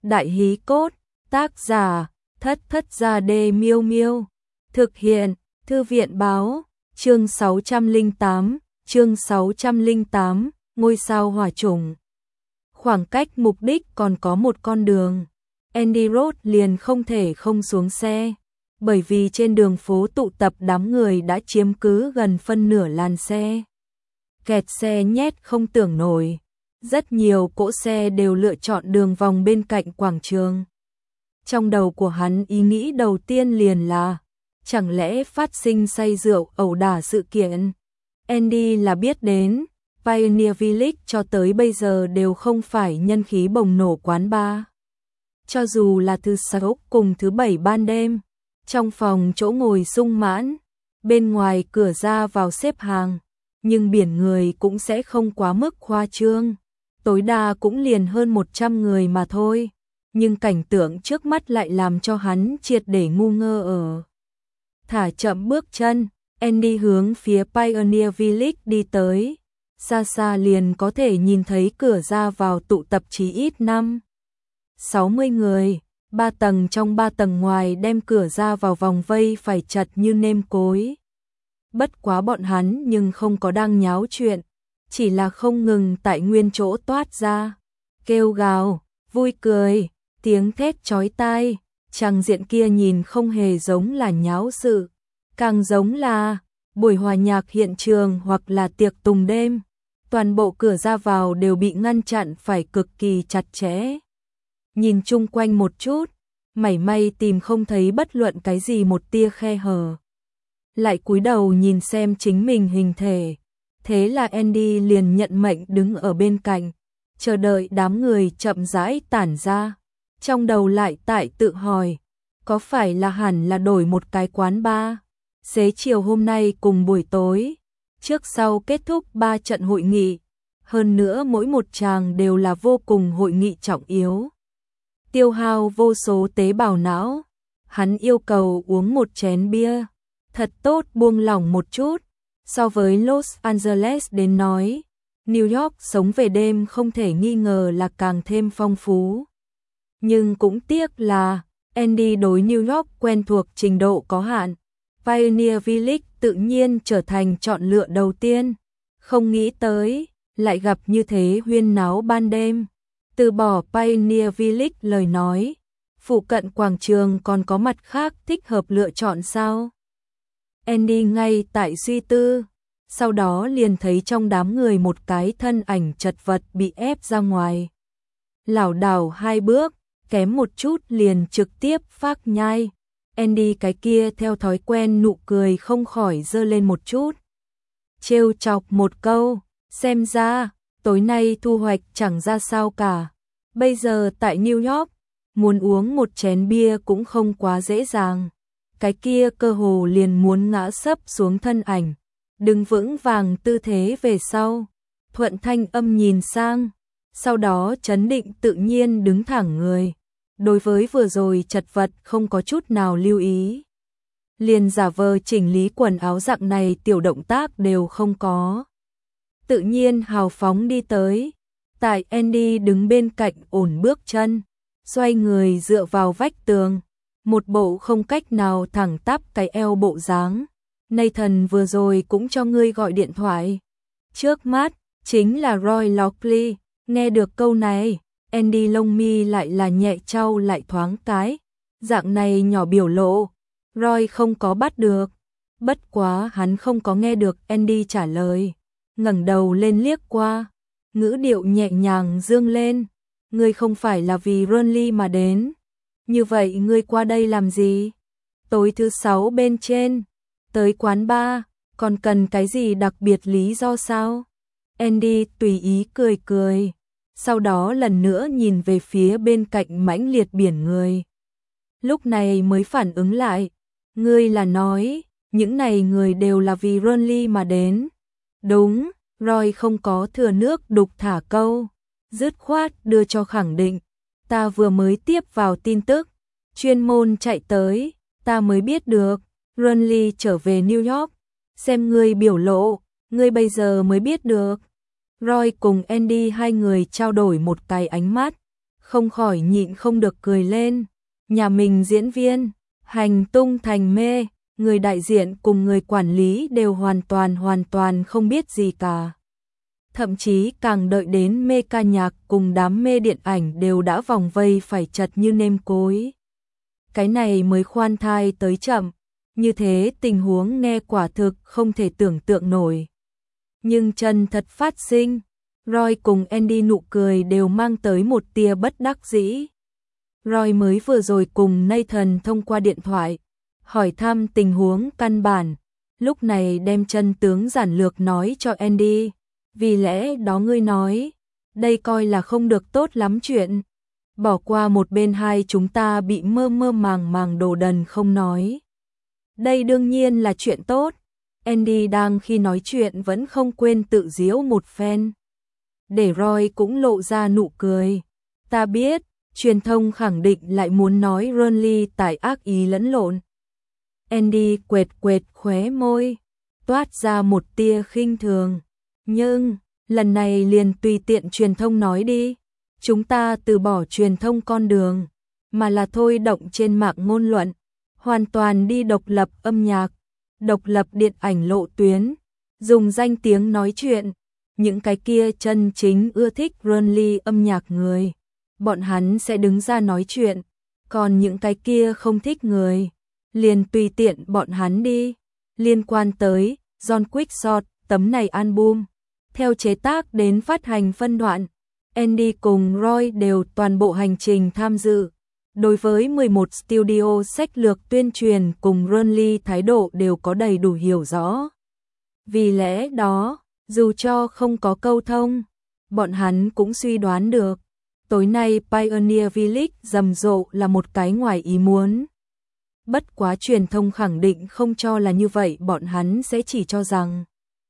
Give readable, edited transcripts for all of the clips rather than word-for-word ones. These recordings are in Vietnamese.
Đại hí cốt, tác giả, Thất Thất Gia Đê Miêu Miêu. Thực hiện, Thư viện báo, chương 608, ngôi sao hỏa chủng. Khoảng cách mục đích còn có một con đường. Andy Roth liền không thể không xuống xe, bởi vì trên đường phố tụ tập đám người đã chiếm cứ gần phân nửa làn xe. Kẹt xe nhét không tưởng nổi. Rất nhiều cỗ xe đều lựa chọn đường vòng bên cạnh quảng trường. Trong đầu của hắn ý nghĩ đầu tiên liền là, chẳng lẽ phát sinh say rượu ẩu đả sự kiện. Andy là biết đến, Pioneer Village cho tới bây giờ đều không phải nhân khí bùng nổ quán bar. Cho dù là thứ 6 cùng thứ 7 ban đêm, trong phòng chỗ ngồi sung mãn, bên ngoài cửa ra vào xếp hàng, nhưng biển người cũng sẽ không quá mức khoa trương. Tối đa cũng liền hơn 100 người mà thôi, nhưng cảnh tượng trước mắt lại làm cho hắn triệt để ngu ngơ ở. Thả chậm bước chân, Andy hướng phía Pioneer Village đi tới, xa xa liền có thể nhìn thấy cửa ra vào tụ tập chí ít 60 người, 3 tầng trong 3 tầng ngoài đem cửa ra vào vòng vây phải chặt như nêm cối. Bất quá bọn hắn nhưng không có đang nháo chuyện, chỉ là không ngừng tại nguyên chỗ toát ra, kêu gào, vui cười, tiếng thét chói tai, trang diện kia nhìn không hề giống là nháo sự, càng giống là buổi hòa nhạc hiện trường hoặc là tiệc tùng đêm. Toàn bộ cửa ra vào đều bị ngăn chặn phải cực kỳ chặt chẽ. Nhìn chung quanh một chút, mảy may tìm không thấy bất luận cái gì một tia khe hở. Lại cúi đầu nhìn xem chính mình hình thể. Thế là Andy liền nhận mệnh đứng ở bên cạnh, chờ đợi đám người chậm rãi tản ra. Trong đầu lại tại tự hỏi, có phải là hẳn là đổi một cái quán bar? Xế chiều hôm nay cùng buổi tối, trước sau kết thúc 3 trận hội nghị, hơn nữa mỗi một tràng đều là vô cùng hội nghị trọng yếu. Tiêu hao vô số tế bào não, hắn yêu cầu uống một chén bia, thật tốt buông lỏng một chút. So với Los Angeles đến nói, New York sống về đêm không thể nghi ngờ là càng thêm phong phú. Nhưng cũng tiếc là, Andy đối New York quen thuộc trình độ có hạn. Pioneer Village tự nhiên trở thành chọn lựa đầu tiên. Không nghĩ tới, lại gặp như thế huyên náo ban đêm. Từ bỏ Pioneer Village lời nói, phụ cận quảng trường còn có mặt khác thích hợp lựa chọn sao? Andy ngay tại suy tư, sau đó liền thấy trong đám người một cái thân ảnh chật vật bị ép ra ngoài. Lảo đảo 2 bước, kém một chút liền trực tiếp phác nhai. Andy cái kia theo thói quen nụ cười không khỏi dơ lên một chút. Trêu chọc một câu, xem ra, tối nay thu hoạch chẳng ra sao cả. Bây giờ tại New York, muốn uống một chén bia cũng không quá dễ dàng. Cái kia cơ hồ liền muốn ngã sấp xuống thân ảnh, đứng vững vàng tư thế về sau, thuận thanh âm nhìn sang, sau đó trấn định tự nhiên đứng thẳng người, đối với vừa rồi chật vật không có chút nào lưu ý. Liền giả vờ chỉnh lý quần áo dạng này tiểu động tác đều không có. Tự nhiên hào phóng đi tới, tại Andy đứng bên cạnh ổn bước chân, xoay người dựa vào vách tường. Một bộ không cách nào thẳng tắp cái eo bộ dáng. Nathan vừa rồi cũng cho ngươi gọi điện thoại. Trước mắt, chính là Roy Lockley. Nghe được câu này, Andy lông mi lại là nhẹ trao lại thoáng cái. Dạng này nhỏ biểu lộ, Roy không có bắt được. Bất quá hắn không có nghe được Andy trả lời. Ngẩng đầu lên liếc qua, ngữ điệu nhẹ nhàng dương lên. Ngươi không phải là vì Ronly mà đến. Như vậy ngươi qua đây làm gì? Tối thứ 6 bên trên, tới quán bar, còn cần cái gì đặc biệt lý do sao? Andy tùy ý cười cười, sau đó lần nữa nhìn về phía bên cạnh mãnh liệt biển người. Lúc này mới phản ứng lại, ngươi là nói, những này người đều là vì Ronly mà đến. Đúng, Roy không có thừa nước đục thả câu, dứt khoát đưa cho khẳng định. Ta vừa mới tiếp vào tin tức, chuyên môn chạy tới, ta mới biết được, Ronly trở về New York, xem ngươi biểu lộ, ngươi bây giờ mới biết được. Roy cùng Andy hai người trao đổi một cái ánh mắt, không khỏi nhịn không được cười lên. Nhà mình diễn viên, hành tung thành mê, người đại diện cùng người quản lý đều hoàn toàn không biết gì cả. Thậm chí càng đợi đến mê ca nhạc cùng đám mê điện ảnh đều đã vòng vây phải chật như nêm cối. Cái này mới khoan thai tới chậm, như thế tình huống nghe quả thực không thể tưởng tượng nổi. Nhưng chân thật phát sinh, Roy cùng Andy nụ cười đều mang tới một tia bất đắc dĩ. Roy mới vừa rồi cùng Nathan thông qua điện thoại, hỏi thăm tình huống căn bản, lúc này đem chân tướng giản lược nói cho Andy. Vì lẽ đó ngươi nói, đây coi là không được tốt lắm chuyện. Bỏ qua một bên hai chúng ta bị mơ màng đồ đần không nói. Đây đương nhiên là chuyện tốt. Andy đang khi nói chuyện vẫn không quên tự giễu một phen. Để Roy cũng lộ ra nụ cười. Ta biết, truyền thông khẳng định lại muốn nói Ronly tại ác ý lẫn lộn. Andy quệt khóe môi, toát ra một tia khinh thường. Nhưng, lần này liền tùy tiện truyền thông nói đi. Chúng ta từ bỏ truyền thông con đường, mà là thôi động trên mạng ngôn luận, hoàn toàn đi độc lập âm nhạc, độc lập điện ảnh lộ tuyến, dùng danh tiếng nói chuyện. Những cái kia chân chính ưa thích Ronly âm nhạc người, bọn hắn sẽ đứng ra nói chuyện, còn những cái kia không thích người, liền tùy tiện bọn hắn đi. Liên quan tới John Quickshot, tấm này album, theo chế tác đến phát hành phân đoạn, Andy cùng Roy đều toàn bộ hành trình tham dự. Đối với 11 studio sách lược tuyên truyền cùng Ronly thái độ đều có đầy đủ hiểu rõ. Vì lẽ đó, dù cho không có câu thông, bọn hắn cũng suy đoán được, tối nay Pioneer Village rầm rộ là một cái ngoài ý muốn. Bất quá truyền thông khẳng định không cho là như vậy, bọn hắn sẽ chỉ cho rằng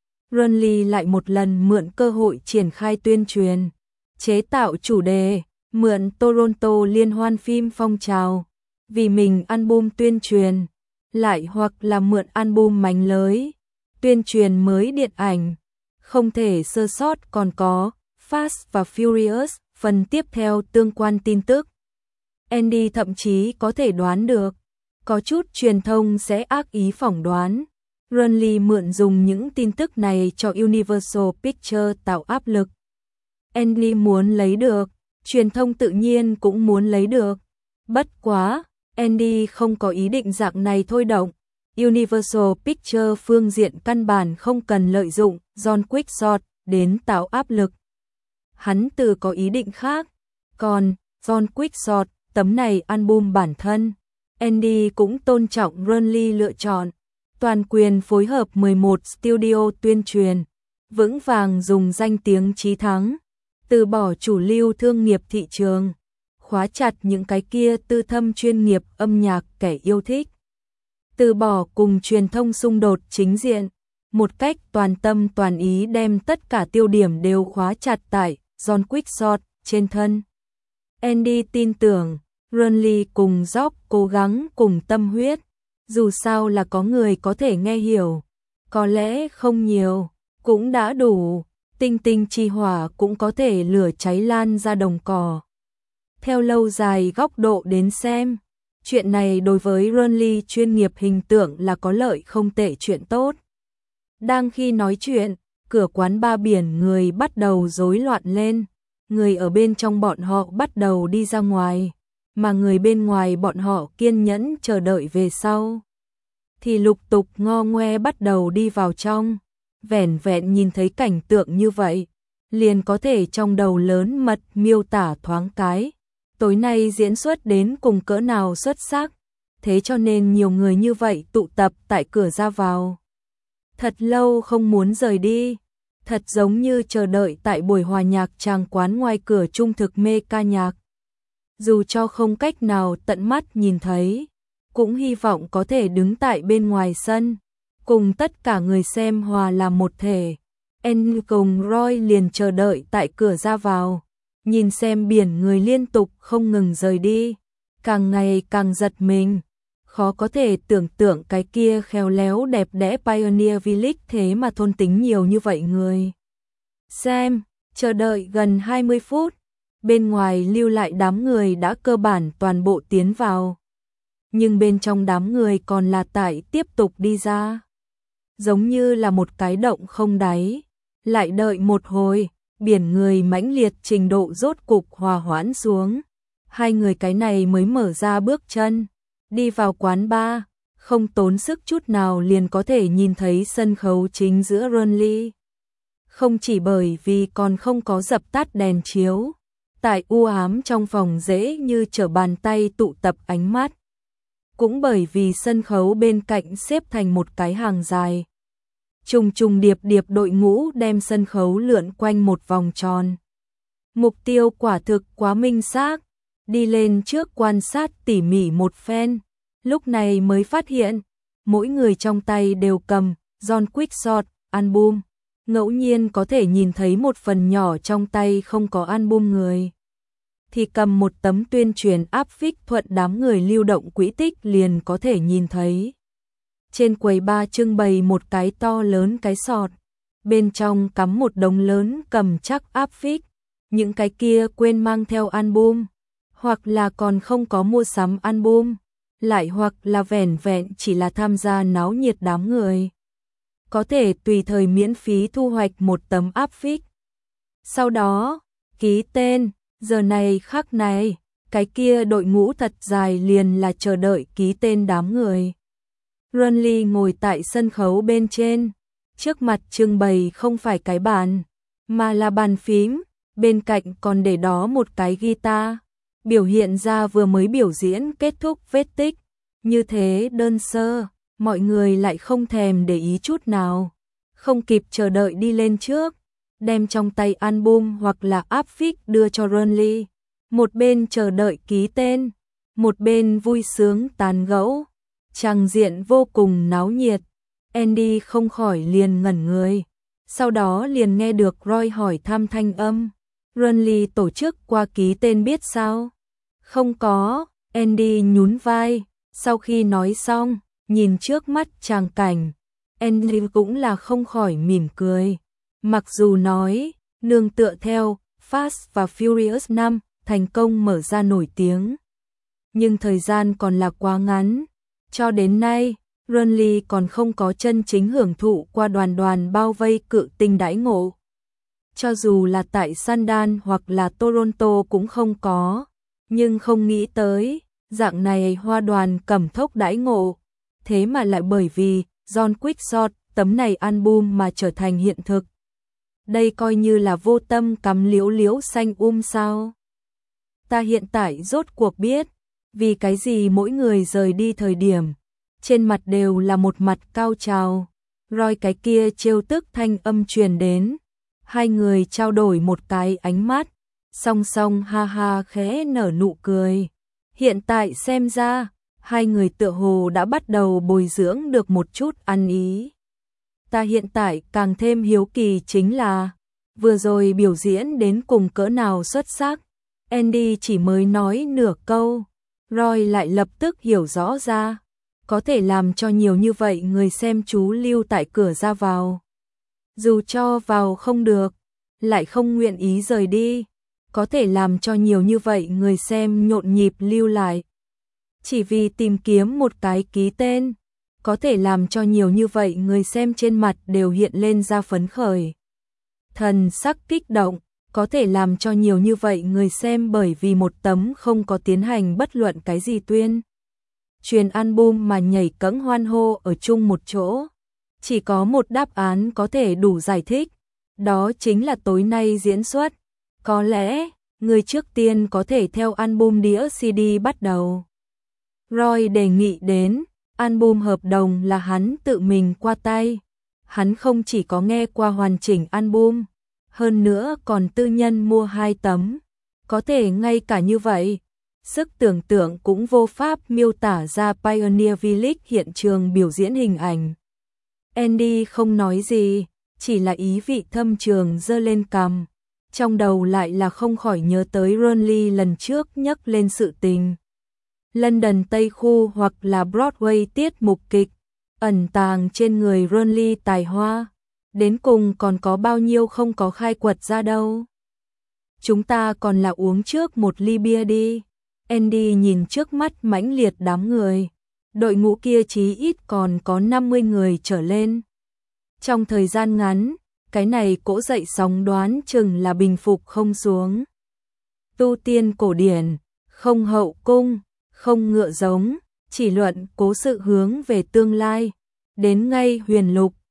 Ronly lại một lần mượn cơ hội triển khai tuyên truyền, chế tạo chủ đề, mượn Toronto liên hoan phim phong trào, vì mình album tuyên truyền, lại hoặc là mượn album mánh lới, tuyên truyền mới điện ảnh. Không thể sơ sót còn có Fast và Furious, phần tiếp theo tương quan tin tức. Andy thậm chí có thể đoán được, có chút truyền thông sẽ ác ý phỏng đoán. Ronly mượn dùng những tin tức này cho Universal Pictures tạo áp lực. Andy muốn lấy được, truyền thông tự nhiên cũng muốn lấy được. Bất quá, Andy không có ý định dạng này thôi động. Universal Pictures phương diện căn bản không cần lợi dụng John Quickshot đến tạo áp lực. Hắn từ có ý định khác. Còn John Quickshot, tấm này album bản thân, Andy cũng tôn trọng Ronly lựa chọn. Toàn quyền phối hợp 11 studio tuyên truyền, vững vàng dùng danh tiếng chí thắng, từ bỏ chủ lưu thương nghiệp thị trường, khóa chặt những cái kia tư thâm chuyên nghiệp âm nhạc kẻ yêu thích. Từ bỏ cùng truyền thông xung đột chính diện, một cách toàn tâm toàn ý đem tất cả tiêu điểm đều khóa chặt tại John Quickshot trên thân. Andy tin tưởng, Ronly cùng Jock cố gắng cùng tâm huyết, dù sao là có người có thể nghe hiểu, có lẽ không nhiều, cũng đã đủ, tinh tinh chi hỏa cũng có thể lửa cháy lan ra đồng cỏ. Theo lâu dài góc độ đến xem, chuyện này đối với Ronly chuyên nghiệp hình tượng là có lợi không tệ, chuyện tốt. Đang khi nói chuyện, cửa quán ba biển người bắt đầu rối loạn lên, người ở bên trong bọn họ bắt đầu đi ra ngoài, mà người bên ngoài bọn họ kiên nhẫn chờ đợi về sau thì lục tục ngo ngoe bắt đầu đi vào trong. Vẻn vẹn nhìn thấy cảnh tượng như vậy, liền có thể trong đầu lớn mật miêu tả thoáng cái tối nay diễn xuất đến cùng cỡ nào xuất sắc. Thế cho nên nhiều người như vậy tụ tập tại cửa ra vào, thật lâu không muốn rời đi, thật giống như chờ đợi tại buổi hòa nhạc tràng quán ngoài cửa trung thực mê ca nhạc. Dù cho không cách nào tận mắt nhìn thấy, cũng hy vọng có thể đứng tại bên ngoài sân, cùng tất cả người xem hòa làm một thể. Andy cùng Roy liền chờ đợi tại cửa ra vào, nhìn xem biển người liên tục không ngừng rời đi, càng ngày càng giật mình. Khó có thể tưởng tượng cái kia khéo léo đẹp đẽ Pioneer Village thế mà thôn tính nhiều như vậy người. Xem, chờ đợi gần 20 phút, bên ngoài lưu lại đám người đã cơ bản toàn bộ tiến vào. Nhưng bên trong đám người còn là tại tiếp tục đi ra. Giống như là một cái động không đáy. Lại đợi một hồi, biển người mãnh liệt trình độ rốt cục hòa hoãn xuống. Hai người cái này mới mở ra bước chân, đi vào quán bar, không tốn sức chút nào liền có thể nhìn thấy sân khấu chính giữa Burnley. Không chỉ bởi vì còn không có dập tắt đèn chiếu, tại u ám trong phòng dễ như trở bàn tay tụ tập ánh mắt. Cũng bởi vì sân khấu bên cạnh xếp thành một cái hàng dài. Trùng trùng điệp điệp đội ngũ đem sân khấu lượn quanh một vòng tròn. Mục tiêu quả thực quá minh xác, đi lên trước quan sát tỉ mỉ một phen, lúc này mới phát hiện, mỗi người trong tay đều cầm John Quickshot album, ngẫu nhiên có thể nhìn thấy một phần nhỏ trong tay không có album người. Thì cầm một tấm tuyên truyền áp phích thuận đám người lưu động quỹ tích liền có thể nhìn thấy. Trên quầy bar trưng bày một cái to lớn cái sọt, bên trong cắm một đống lớn cầm chắc áp phích, những cái kia quên mang theo album, hoặc là còn không có mua sắm album, lại hoặc là vẻn vẹn chỉ là tham gia náo nhiệt đám người. Có thể tùy thời miễn phí thu hoạch một tấm áp phích. Sau đó, ký tên, giờ này khắc này, cái kia đội ngũ thật dài liền là chờ đợi ký tên đám người. Burnley ngồi tại sân khấu bên trên, trước mặt trưng bày không phải cái bàn, mà là bàn phím, bên cạnh còn để đó một cái guitar, biểu hiện ra vừa mới biểu diễn kết thúc vết tích, như thế đơn sơ, mọi người lại không thèm để ý chút nào, không kịp chờ đợi đi lên trước, đem trong tay album hoặc là áp phích đưa cho Burnley, một bên chờ đợi ký tên, một bên vui sướng tán gẫu. Tràng diện vô cùng náo nhiệt, Andy không khỏi liền ngẩn người, sau đó liền nghe được Roy hỏi thăm thanh âm, Burnley tổ chức qua ký tên biết sao? Không có, Andy nhún vai, sau khi nói xong, nhìn trước mắt tràng cảnh, Andy cũng là không khỏi mỉm cười, mặc dù nói, nương tựa theo, Fast và Furious 5, thành công mở ra nổi tiếng, nhưng thời gian còn là quá ngắn. Cho đến nay, Burnley còn không có chân chính hưởng thụ qua đoàn đoàn bao vây cự tinh đãi ngộ. Cho dù là tại Sundance hoặc là Toronto cũng không có, nhưng không nghĩ tới, dạng này hoa đoàn cầm thốc đãi ngộ, thế mà lại bởi vì John Quickshot tấm này album mà trở thành hiện thực. Đây coi như là vô tâm cắm liễu liễu xanh sao. Ta hiện tại rốt cuộc biết, vì cái gì mỗi người rời đi thời điểm, trên mặt đều là một mặt cao trào, Roy cái kia trêu tức thanh âm truyền đến, hai người trao đổi một cái ánh mắt, song song ha ha khẽ nở nụ cười. Hiện tại xem ra, hai người tựa hồ đã bắt đầu bồi dưỡng được một chút ăn ý. Ta hiện tại càng thêm hiếu kỳ chính là, vừa rồi biểu diễn đến cùng cỡ nào xuất sắc, Andy chỉ mới nói nửa câu. Roy lại lập tức hiểu rõ ra, có thể làm cho nhiều như vậy người xem chú lưu tại cửa ra vào. Dù cho vào không được, lại không nguyện ý rời đi, có thể làm cho nhiều như vậy người xem nhộn nhịp lưu lại. Chỉ vì tìm kiếm một cái ký tên, có thể làm cho nhiều như vậy người xem trên mặt đều hiện lên ra phấn khởi. Thần sắc kích động. Có thể làm cho nhiều như vậy người xem bởi vì một tấm không có tiến hành bất luận cái gì tuyên truyền album mà nhảy cẫng hoan hô ở chung một chỗ. Chỉ có một đáp án có thể đủ giải thích, đó chính là tối nay diễn xuất. Có lẽ, người trước tiên có thể theo album đĩa CD bắt đầu. Roy đề nghị đến, album hợp đồng là hắn tự mình qua tay. Hắn không chỉ có nghe qua hoàn chỉnh album, hơn nữa còn tư nhân mua 2 tấm. Có thể ngay cả như vậy, sức tưởng tượng cũng vô pháp miêu tả ra Pioneer Village hiện trường biểu diễn hình ảnh. Andy không nói gì, chỉ là ý vị thâm trường giơ lên cằm, trong đầu lại là không khỏi nhớ tới Burnley lần trước nhắc lên sự tình. London Tây Khu hoặc là Broadway tiết mục kịch, ẩn tàng trên người Burnley tài hoa, đến cùng còn có bao nhiêu không có khai quật ra đâu. chúng ta còn là uống trước một ly bia đi. Andy nhìn trước mắt mãnh liệt đám người. Đội ngũ kia chí ít còn có 50 người trở lên. Trong thời gian ngắn, cái này cỗ dậy sóng đoán chừng là bình phục không xuống. Tu tiên cổ điển, không hậu cung, không ngựa giống, chỉ luận cố sự hướng về tương lai. Đến ngay huyền lục,